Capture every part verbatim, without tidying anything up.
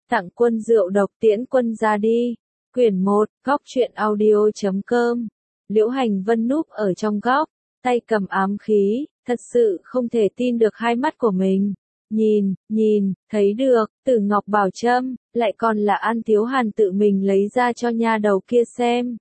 Tặng quân rượu độc tiễn quân ra đi. Quyển một, góc truyện audio chấm com. Liễu Hành Vân núp ở trong góc, tay cầm ám khí, thật sự không thể tin được hai mắt của mình. Nhìn, nhìn, thấy được, Tử Ngọc Bảo Trâm, lại còn là An Thiếu Hàn tự mình lấy ra cho nha đầu kia xem.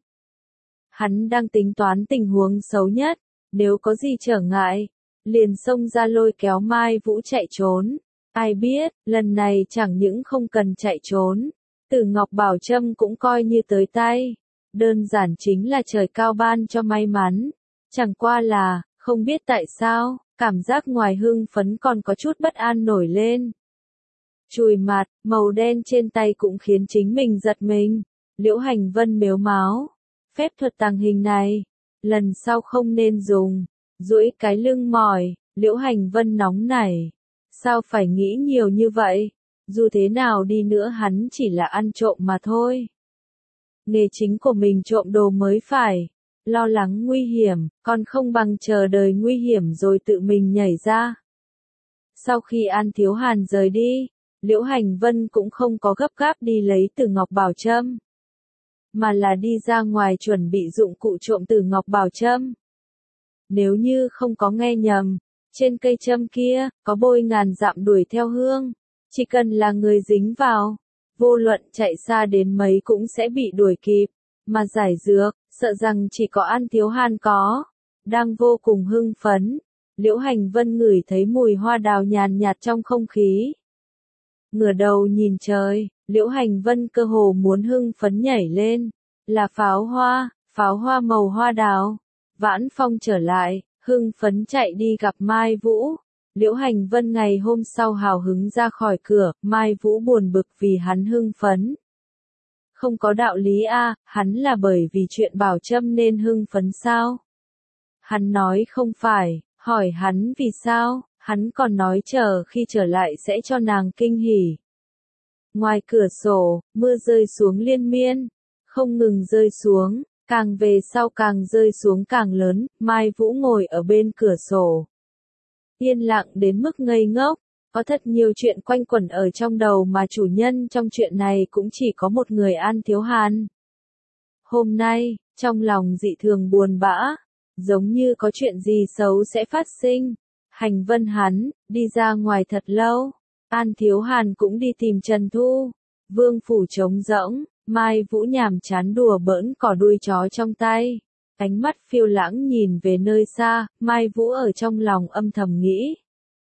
Hắn đang tính toán tình huống xấu nhất, nếu có gì trở ngại, liền xông ra lôi kéo Mai Vũ chạy trốn. Ai biết, lần này chẳng những không cần chạy trốn, Tử Ngọc Bảo Trâm cũng coi như tới tay. Đơn giản chính là trời cao ban cho may mắn. Chẳng qua là, không biết tại sao, cảm giác ngoài hưng phấn còn có chút bất an nổi lên. Chùi mặt, màu đen trên tay cũng khiến chính mình giật mình. Liễu Hành Vân mếu máo. Phép thuật tàng hình này, lần sau không nên dùng. Duỗi cái lưng mỏi, Liễu Hành Vân nóng nảy. Sao phải nghĩ nhiều như vậy? Dù thế nào đi nữa hắn chỉ là ăn trộm mà thôi. Nghề chính của mình trộm đồ mới phải. Lo lắng nguy hiểm, còn không bằng chờ đời nguy hiểm rồi tự mình nhảy ra. Sau khi An Thiếu Hàn rời đi, Liễu Hành Vân cũng không có gấp gáp đi lấy Tử Ngọc Bảo Trâm, mà là đi ra ngoài chuẩn bị dụng cụ trộm Tử Ngọc Bảo Trâm. Nếu như không có nghe nhầm, trên cây châm kia, có bôi ngàn dặm đuổi theo hương. Chỉ cần là người dính vào, vô luận chạy xa đến mấy cũng sẽ bị đuổi kịp. Mà giải dược, sợ rằng chỉ có An Thiếu Hàn có. Đang vô cùng hưng phấn, Liễu Hành Vân ngửi thấy mùi hoa đào nhàn nhạt trong không khí. Ngửa đầu nhìn trời, Liễu Hành Vân cơ hồ muốn hưng phấn nhảy lên. Là pháo hoa, pháo hoa màu hoa đào. Vãn Phong trở lại, hưng phấn chạy đi gặp Mai Vũ. Liễu Hành Vân ngày hôm sau hào hứng ra khỏi cửa, Mai Vũ buồn bực vì hắn hưng phấn. Không có đạo lý a, à, hắn là bởi vì chuyện Bảo Trâm nên hưng phấn sao? Hắn nói không phải, hỏi hắn vì sao, hắn còn nói chờ khi trở lại sẽ cho nàng kinh hỉ. Ngoài cửa sổ, mưa rơi xuống liên miên, không ngừng rơi xuống, càng về sau càng rơi xuống càng lớn, Mai Vũ ngồi ở bên cửa sổ. Yên lặng đến mức ngây ngốc. Có thật nhiều chuyện quanh quẩn ở trong đầu mà chủ nhân trong chuyện này cũng chỉ có một người An Thiếu Hàn. Hôm nay, trong lòng dị thường buồn bã, giống như có chuyện gì xấu sẽ phát sinh. Hành Vân hắn, đi ra ngoài thật lâu. An Thiếu Hàn cũng đi tìm Trần Thu. Vương phủ trống rỗng, Mai Vũ nhàm chán đùa bỡn cỏ đuôi chó trong tay. Ánh mắt phiêu lãng nhìn về nơi xa, Mai Vũ ở trong lòng âm thầm nghĩ.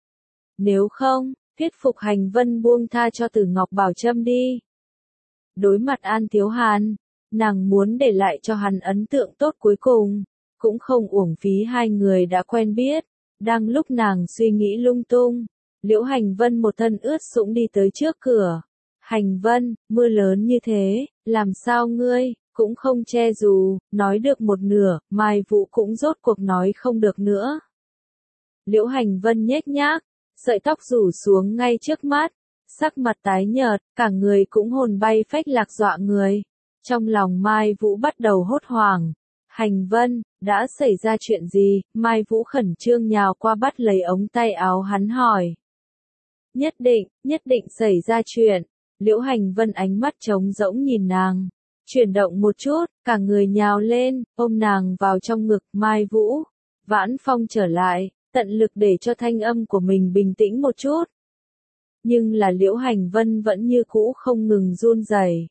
Nếu không, thuyết phục Hành Vân buông tha cho Tử Ngọc Bảo Trâm đi. Đối mặt An Thiếu Hàn, nàng muốn để lại cho hắn ấn tượng tốt cuối cùng, cũng không uổng phí hai người đã quen biết. Đang lúc nàng suy nghĩ lung tung, Liễu Hành Vân một thân ướt sũng đi tới trước cửa. Hành Vân, mưa lớn như thế, làm sao ngươi, cũng không che dù, nói được một nửa, Mai Vũ cũng rốt cuộc nói không được nữa. Liễu Hành Vân nhếch nhác, sợi tóc rủ xuống ngay trước mắt, sắc mặt tái nhợt, cả người cũng hồn bay phách lạc dọa người. Trong lòng Mai Vũ bắt đầu hốt hoảng. Hành Vân, đã xảy ra chuyện gì? Mai Vũ khẩn trương nhào qua bắt lấy ống tay áo hắn hỏi. Nhất định, nhất định xảy ra chuyện. Liễu Hành Vân ánh mắt trống rỗng nhìn nàng, chuyển động một chút, cả người nhào lên, ôm nàng vào trong ngực. Mai Vũ, Vãn Phong trở lại, tận lực để cho thanh âm của mình bình tĩnh một chút. Nhưng là Liễu Hành Vân vẫn như cũ không ngừng run rẩy.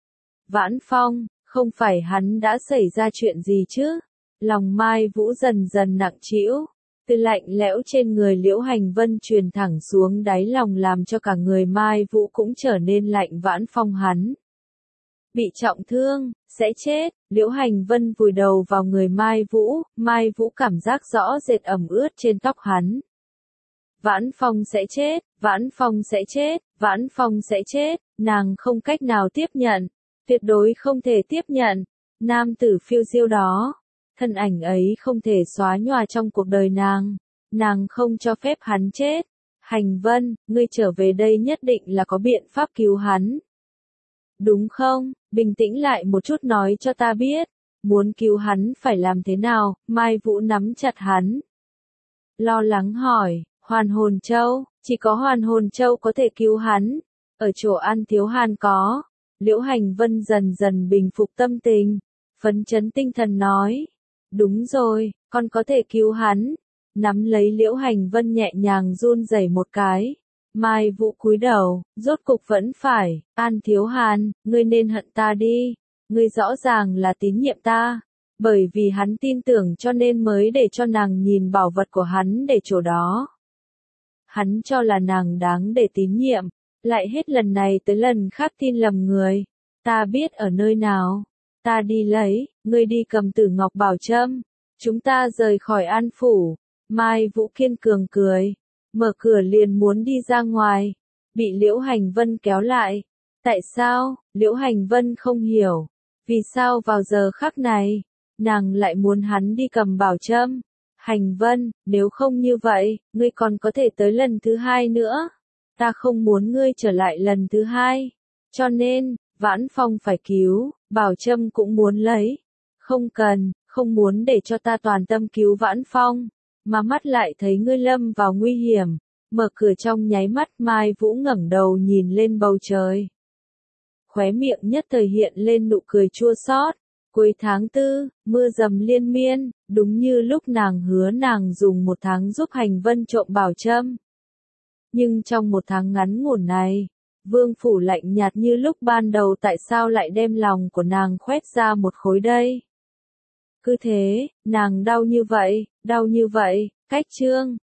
Vãn Phong, không phải hắn đã xảy ra chuyện gì chứ? Lòng Mai Vũ dần dần nặng trĩu, từ lạnh lẽo trên người Liễu Hành Vân truyền thẳng xuống đáy lòng làm cho cả người Mai Vũ cũng trở nên lạnh. Vãn Phong hắn bị trọng thương, sẽ chết. Liễu Hành Vân vùi đầu vào người Mai Vũ, Mai Vũ cảm giác rõ rệt ẩm ướt trên tóc hắn. Vãn Phong sẽ chết, Vãn Phong sẽ chết, Vãn Phong sẽ chết, nàng không cách nào tiếp nhận, tuyệt đối không thể tiếp nhận. Nam tử phiêu diêu đó, thân ảnh ấy không thể xóa nhòa trong cuộc đời nàng, nàng không cho phép hắn chết. Hành Vân, ngươi trở về đây nhất định là có biện pháp cứu hắn. Đúng không? Bình tĩnh lại một chút nói cho ta biết. Muốn cứu hắn phải làm thế nào? Mai Vũ nắm chặt hắn. Lo lắng hỏi, Hoàn Hồn Châu, chỉ có Hoàn Hồn Châu có thể cứu hắn. Ở chỗ An Thiếu Hàn có, Liễu Hành Vân dần dần bình phục tâm tình, phấn chấn tinh thần nói. Đúng rồi, con có thể cứu hắn. Nắm lấy Liễu Hành Vân nhẹ nhàng run rẩy một cái. Mai Vũ cúi đầu, rốt cục vẫn phải, An Thiếu Hàn, ngươi nên hận ta đi. Ngươi rõ ràng là tín nhiệm ta. Bởi vì hắn tin tưởng cho nên mới để cho nàng nhìn bảo vật của hắn để chỗ đó. Hắn cho là nàng đáng để tín nhiệm, lại hết lần này tới lần khác tin lầm người. Ta biết ở nơi nào. Ta đi lấy, ngươi đi cầm Tử Ngọc Bảo Trâm. Chúng ta rời khỏi An Phủ. Mai Vũ kiên cường cười. Mở cửa liền muốn đi ra ngoài. Bị Liễu Hành Vân kéo lại. Tại sao? Liễu Hành Vân không hiểu. Vì sao vào giờ khắc này, nàng lại muốn hắn đi cầm bảo trâm? Hành Vân, nếu không như vậy, ngươi còn có thể tới lần thứ hai nữa. Ta không muốn ngươi trở lại lần thứ hai. Cho nên, Vãn Phong phải cứu, bảo trâm cũng muốn lấy. Không cần, không muốn để cho ta toàn tâm cứu Vãn Phong, mà mắt lại thấy ngươi lâm vào nguy hiểm. Mở cửa trong nháy mắt Mai Vũ ngẩng đầu nhìn lên bầu trời. Khóe miệng nhất thời hiện lên nụ cười chua xót. Cuối tháng tư, mưa dầm liên miên, đúng như lúc nàng hứa nàng dùng một tháng giúp Hành Vân trộm bảo trâm. Nhưng trong một tháng ngắn ngủn này, Vương Phủ lạnh nhạt như lúc ban đầu, tại sao lại đem lòng của nàng khoét ra một khối đây? Cứ thế, nàng đau như vậy, đau như vậy, cách chương.